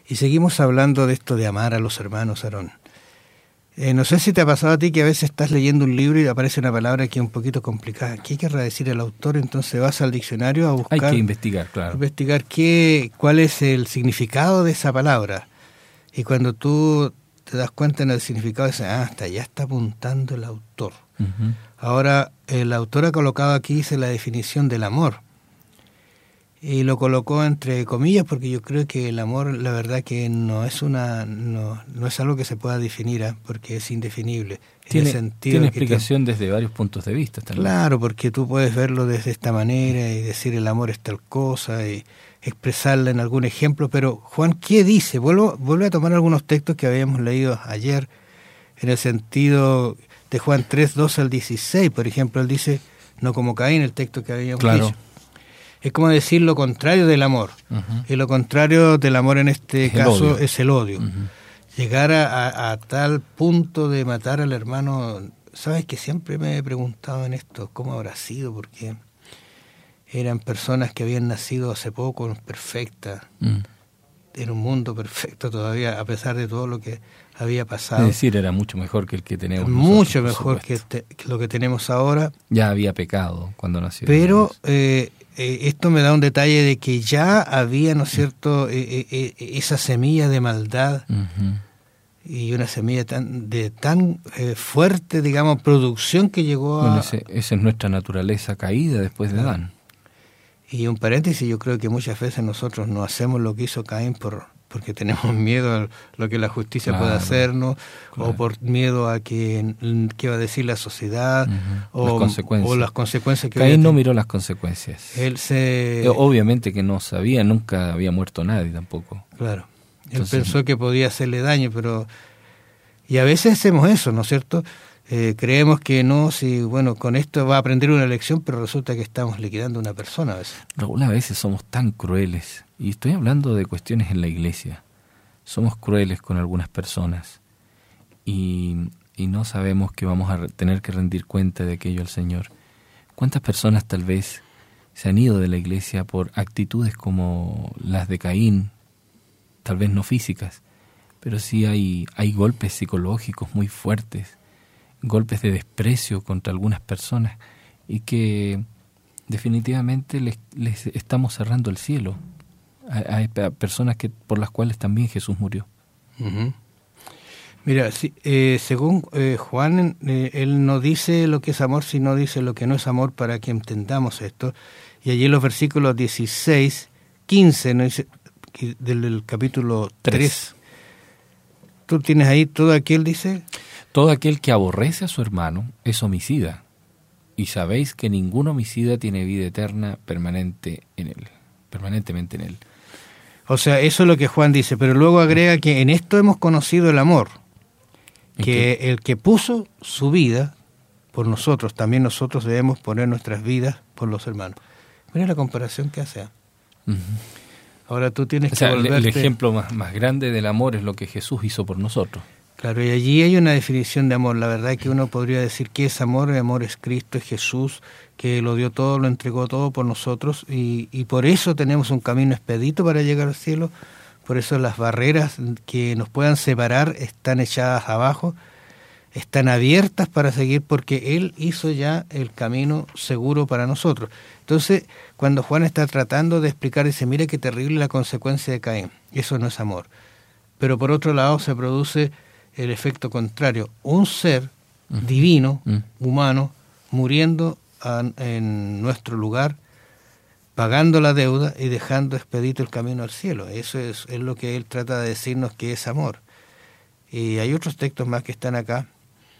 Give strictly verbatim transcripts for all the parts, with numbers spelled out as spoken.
Y seguimos hablando de esto de amar a los hermanos, Aarón. Eh, no sé si te ha pasado a ti que a veces estás leyendo un libro y aparece una palabra que es un poquito complicada. ¿Qué querrá decir el autor? Entonces vas al diccionario a buscar... Hay que investigar, claro. Investigar qué, cuál es el significado de esa palabra. Y cuando tú te das cuenta en el significado, dices, ah, hasta allá está apuntando el autor. Uh-huh. Ahora, el autor ha colocado aquí, dice, la definición del amor. Y lo colocó entre comillas porque yo creo que el amor, la verdad que no es una no, no es algo que se pueda definir, ¿eh? Porque es indefinible. Tiene, en el sentido tiene que explicación te, desde varios puntos de vista también. Claro, porque tú puedes verlo desde esta manera y decir el amor es tal cosa y expresarla en algún ejemplo, pero Juan, ¿qué dice? Vuelvo, vuelve a tomar algunos textos que habíamos leído ayer en el sentido de Juan tres, doce al dieciséis, por ejemplo, él dice, no como Caín, el texto que habíamos claro. dicho. Es como decir lo contrario del amor. Uh-huh. Y lo contrario del amor en este es caso el es el odio. Uh-huh. Llegar a, a, a tal punto de matar al hermano, sabes que siempre me he preguntado en esto, ¿cómo habrá sido? Porque eran personas que habían nacido hace poco, perfectas, uh-huh. en un mundo perfecto todavía, a pesar de todo lo que había pasado. Es decir, era mucho mejor que el que tenemos Mucho nosotros, mejor que, este, que lo que tenemos ahora. Ya había pecado cuando nació. Pero eh, eh, esto me da un detalle de que ya había, ¿no es cierto?, eh, eh, esa semilla de maldad uh-huh. y una semilla tan, de tan eh, fuerte, digamos, producción que llegó a... Bueno, ese, esa es nuestra naturaleza caída después de Adán. Y un paréntesis, yo creo que muchas veces nosotros no hacemos lo que hizo Caín por... porque tenemos miedo a lo que la justicia claro, puede hacernos, claro. o por miedo a que qué va a decir la sociedad, uh-huh. o, las consecuencias. o las consecuencias que Caín no miró las consecuencias. Él se... Obviamente que no sabía, nunca había muerto nadie tampoco. Claro, Entonces, él pensó que podía hacerle daño, pero... Y a veces hacemos eso, ¿no es cierto? Eh, creemos que no, si bueno, con esto va a aprender una lección, pero resulta que estamos liquidando a una persona a veces. Raúl, a veces somos tan crueles, y estoy hablando de cuestiones en la iglesia. Somos crueles con algunas personas y, y no sabemos que vamos a tener que rendir cuenta de aquello al Señor. ¿Cuántas personas tal vez se han ido de la iglesia por actitudes como las de Caín, tal vez no físicas, pero sí hay, hay golpes psicológicos muy fuertes, golpes de desprecio contra algunas personas y que definitivamente les, les estamos cerrando el cielo a, a personas que por las cuales también Jesús murió. Uh-huh. Mira, sí, eh, según eh, Juan, eh, él no dice lo que es amor, sino dice lo que no es amor para que entendamos esto. Y allí en los versículos dieciséis, quince, ¿no? Dice, del, del capítulo tres. ¿Tú tienes ahí todo aquel, dice? Todo aquel que aborrece a su hermano es homicida, y sabéis que ningún homicida tiene vida eterna permanente en él, permanentemente en él. O sea, eso es lo que Juan dice, pero luego agrega que en esto hemos conocido el amor, que el que puso su vida por nosotros, también nosotros debemos poner nuestras vidas por los hermanos. Mira la comparación que hace. Uh-huh. Ahora tú tienes o sea, que volverte... El ejemplo más, más grande del amor es lo que Jesús hizo por nosotros. Claro, y allí hay una definición de amor. La verdad es que uno podría decir que es amor, el amor es Cristo, es Jesús, que lo dio todo, lo entregó todo por nosotros, y, y por eso tenemos un camino expedito para llegar al cielo. Por eso las barreras que nos puedan separar están echadas abajo, están abiertas para seguir, porque Él hizo ya el camino seguro para nosotros. Entonces, cuando Juan está tratando de explicar, dice, mira qué terrible la consecuencia de Caín. Eso no es amor. Pero por otro lado se produce el efecto contrario, un ser uh-huh. divino, uh-huh. humano, muriendo a, en nuestro lugar, pagando la deuda y dejando expedito el camino al cielo. Eso es, es lo que él trata de decirnos que es amor. Y hay otros textos más que están acá.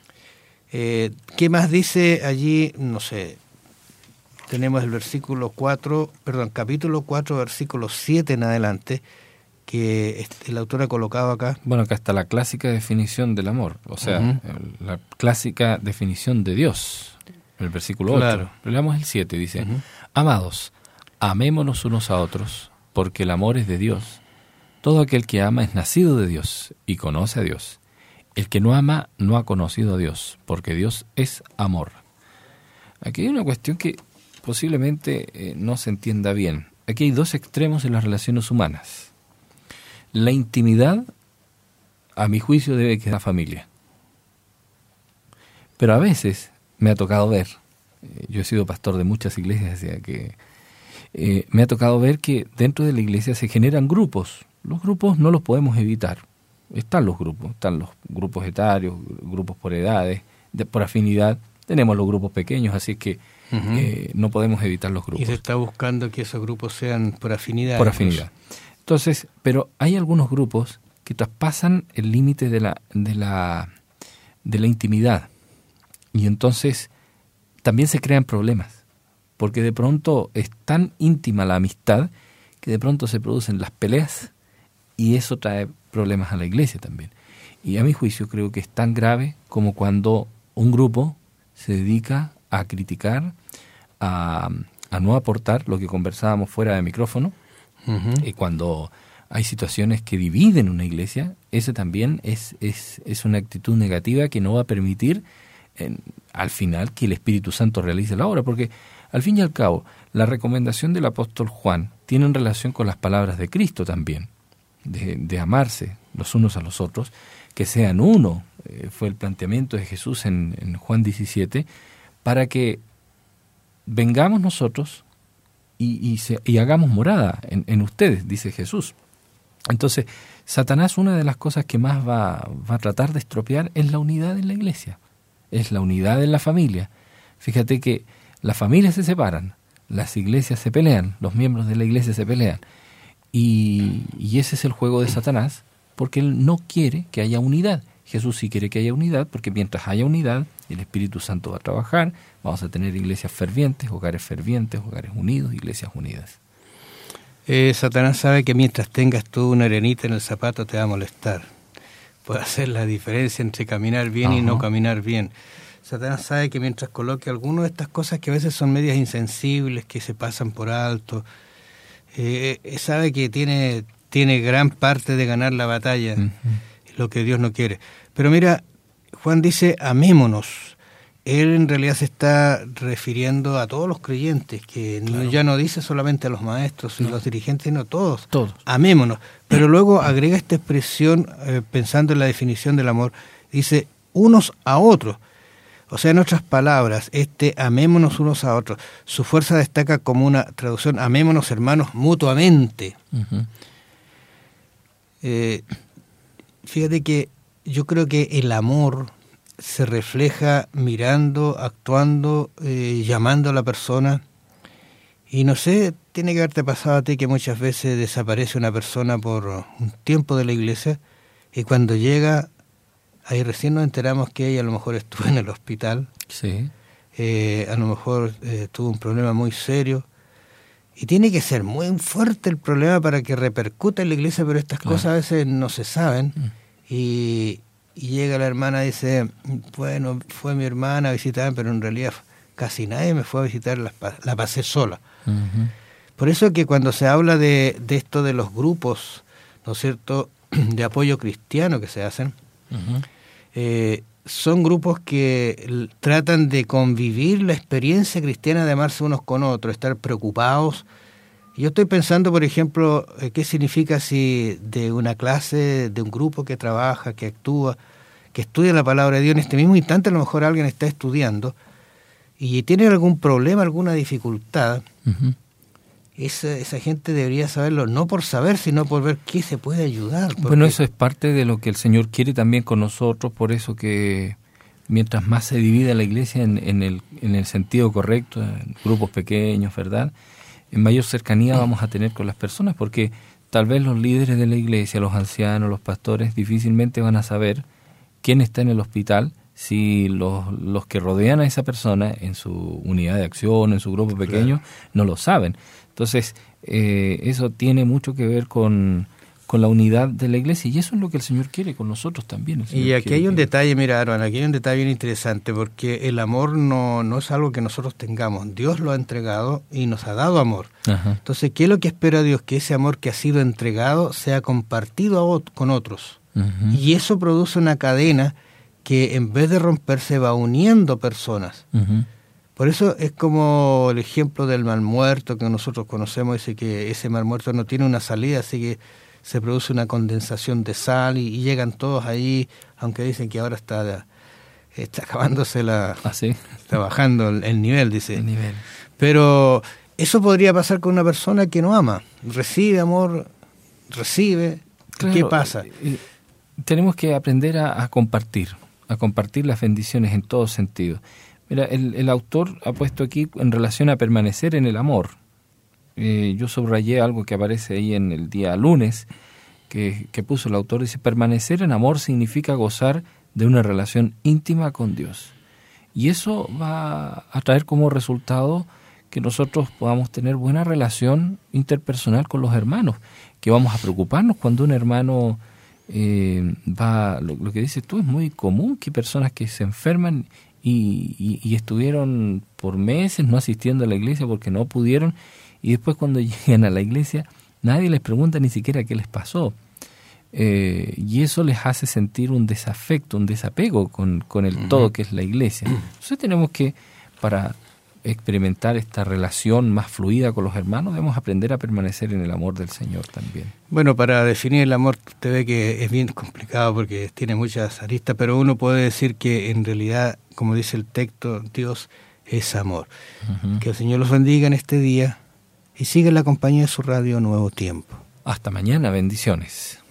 Eh, ¿Qué más dice allí? No sé, tenemos el versículo cuatro, perdón, capítulo cuatro, versículo siete en adelante, que el autor ha colocado acá. Bueno, acá está la clásica definición del amor, o sea, uh-huh. la clásica definición de Dios, el versículo claro. ocho. Pero leamos el siete, dice, uh-huh. Amados, amémonos unos a otros, porque el amor es de Dios. Todo aquel que ama es nacido de Dios y conoce a Dios. El que no ama no ha conocido a Dios, porque Dios es amor. Aquí hay una cuestión que posiblemente eh, no se entienda bien. Aquí hay dos extremos en las relaciones humanas. La intimidad, a mi juicio, debe quedar en la familia. Pero a veces me ha tocado ver, eh, yo he sido pastor de muchas iglesias, así que eh, me ha tocado ver que dentro de la iglesia se generan grupos. Los grupos no los podemos evitar. Están los grupos, están los grupos etarios, grupos por edades, de, por afinidad. Tenemos los grupos pequeños, así que uh-huh. eh, no podemos evitar los grupos. Y se está buscando que esos grupos sean por afinidad. Por afinidad. Entonces, pero hay algunos grupos que traspasan el límite de la, de la, de la intimidad. Y entonces también se crean problemas, porque de pronto es tan íntima la amistad que de pronto se producen las peleas y eso trae problemas a la iglesia también. Y a mi juicio creo que es tan grave como cuando un grupo se dedica a criticar, a, a no aportar lo que conversábamos fuera de micrófono, uh-huh. y cuando hay situaciones que dividen una iglesia, ese también es, es, es una actitud negativa que no va a permitir en, al final que el Espíritu Santo realice la obra, porque al fin y al cabo la recomendación del apóstol Juan tiene en relación con las palabras de Cristo también, de, de amarse los unos a los otros, que sean uno, eh, fue el planteamiento de Jesús en, en Juan diecisiete, para que vengamos nosotros y, y, se, y hagamos morada en, en ustedes, dice Jesús. Entonces, Satanás, una de las cosas que más va, va a tratar de estropear es la unidad en la iglesia, es la unidad en la familia. Fíjate que las familias se separan, las iglesias se pelean, los miembros de la iglesia se pelean, y, y ese es el juego de Satanás, porque él no quiere que haya unidad. Jesús sí quiere que haya unidad, porque mientras haya unidad, el Espíritu Santo va a trabajar, vamos a tener iglesias fervientes, hogares fervientes, hogares unidos, iglesias unidas. Eh, Satanás sabe que mientras tengas tú una arenita en el zapato te va a molestar. Puede hacer la diferencia entre caminar bien uh-huh. y no caminar bien. Satanás sabe que mientras coloque algunas de estas cosas que a veces son medias insensibles, que se pasan por alto, eh, sabe que tiene, tiene gran parte de ganar la batalla, uh-huh. lo que Dios no quiere. Pero mira, Juan dice, amémonos. Él en realidad se está refiriendo a todos los creyentes, que claro. no, ya no dice solamente a los maestros y no. los dirigentes, sino a todos. Todos. Amémonos. Pero luego agrega esta expresión, eh, pensando en la definición del amor, dice, unos a otros. O sea, en otras palabras, este amémonos unos a otros, su fuerza destaca como una traducción, amémonos hermanos mutuamente. Uh-huh. Eh, fíjate que yo creo que el amor se refleja mirando, actuando, eh, llamando a la persona. Y no sé, tiene que haberte pasado a ti que muchas veces desaparece una persona por un tiempo de la iglesia y cuando llega, ahí recién nos enteramos que ella a lo mejor estuvo en el hospital. Sí. Eh, a lo mejor eh, tuvo un problema muy serio. Y tiene que ser muy fuerte el problema para que repercuta en la iglesia, pero estas claro. cosas a veces no se saben. Mm. Y... Y llega la hermana y dice, bueno, fue mi hermana a visitar, pero en realidad casi nadie me fue a visitar, la, la pasé sola. Uh-huh. Por eso que cuando se habla de, de esto de los grupos, ¿no es cierto?, de apoyo cristiano que se hacen, uh-huh. eh, son grupos que tratan de convivir la experiencia cristiana de amarse unos con otros, estar preocupados. Yo estoy pensando, por ejemplo, qué significa si de una clase, de un grupo que trabaja, que actúa, que estudia la palabra de Dios, en este mismo instante a lo mejor alguien está estudiando y tiene algún problema, alguna dificultad, uh-huh. esa, esa gente debería saberlo, no por saber, sino por ver qué se puede ayudar. Porque... Bueno, eso es parte de lo que el Señor quiere también con nosotros, por eso que mientras más se divide la iglesia en, en, el, en el sentido correcto, en grupos pequeños, ¿verdad?, en mayor cercanía vamos a tener con las personas, porque tal vez los líderes de la iglesia, los ancianos, los pastores, difícilmente van a saber quién está en el hospital si los, los que rodean a esa persona en su unidad de acción, en su grupo pequeño, claro. no lo saben. Entonces, eh, eso tiene mucho que ver con, con la unidad de la iglesia, y eso es lo que el Señor quiere con nosotros también. Y aquí quiere, hay un quiere. detalle, mira, Aaron, aquí hay un detalle bien interesante, porque el amor no, no es algo que nosotros tengamos. Dios lo ha entregado y nos ha dado amor. Ajá. Entonces, ¿qué es lo que espera Dios? Que ese amor que ha sido entregado sea compartido a ot- con otros. Uh-huh. Y eso produce una cadena que en vez de romperse va uniendo personas. Uh-huh. Por eso es como el ejemplo del mal muerto que nosotros conocemos, dice que ese mal muerto no tiene una salida, así que se produce una condensación de sal y, y llegan todos ahí, aunque dicen que ahora está, está acabándose la... ¿Ah, sí? Está bajando el, el nivel, dice. El nivel. Pero eso podría pasar con una persona que no ama. Recibe amor, recibe. Claro, ¿qué pasa? Eh, tenemos que aprender a, a compartir, a compartir las bendiciones en todo sentido. Mira, el, el autor ha puesto aquí en relación a permanecer en el amor. Eh, yo subrayé algo que aparece ahí en el día lunes, que, que puso el autor, dice, permanecer en amor significa gozar de una relación íntima con Dios. Y eso va a traer como resultado que nosotros podamos tener buena relación interpersonal con los hermanos, que vamos a preocuparnos cuando un hermano eh, va, lo, lo que dices tú es muy común, que personas que se enferman y, y, y estuvieron por meses no asistiendo a la iglesia porque no pudieron, y después cuando llegan a la iglesia nadie les pregunta ni siquiera qué les pasó. Eh, y eso les hace sentir un desafecto, un desapego con, con el uh-huh. todo que es la iglesia. Entonces tenemos que, para experimentar esta relación más fluida con los hermanos, debemos aprender a permanecer en el amor del Señor también. Bueno, para definir el amor, usted ve que es bien complicado porque tiene muchas aristas, pero uno puede decir que en realidad, como dice el texto, Dios es amor. Uh-huh. Que el Señor los bendiga en este día y siga en la compañía de su radio Nuevo Tiempo. Hasta mañana, bendiciones.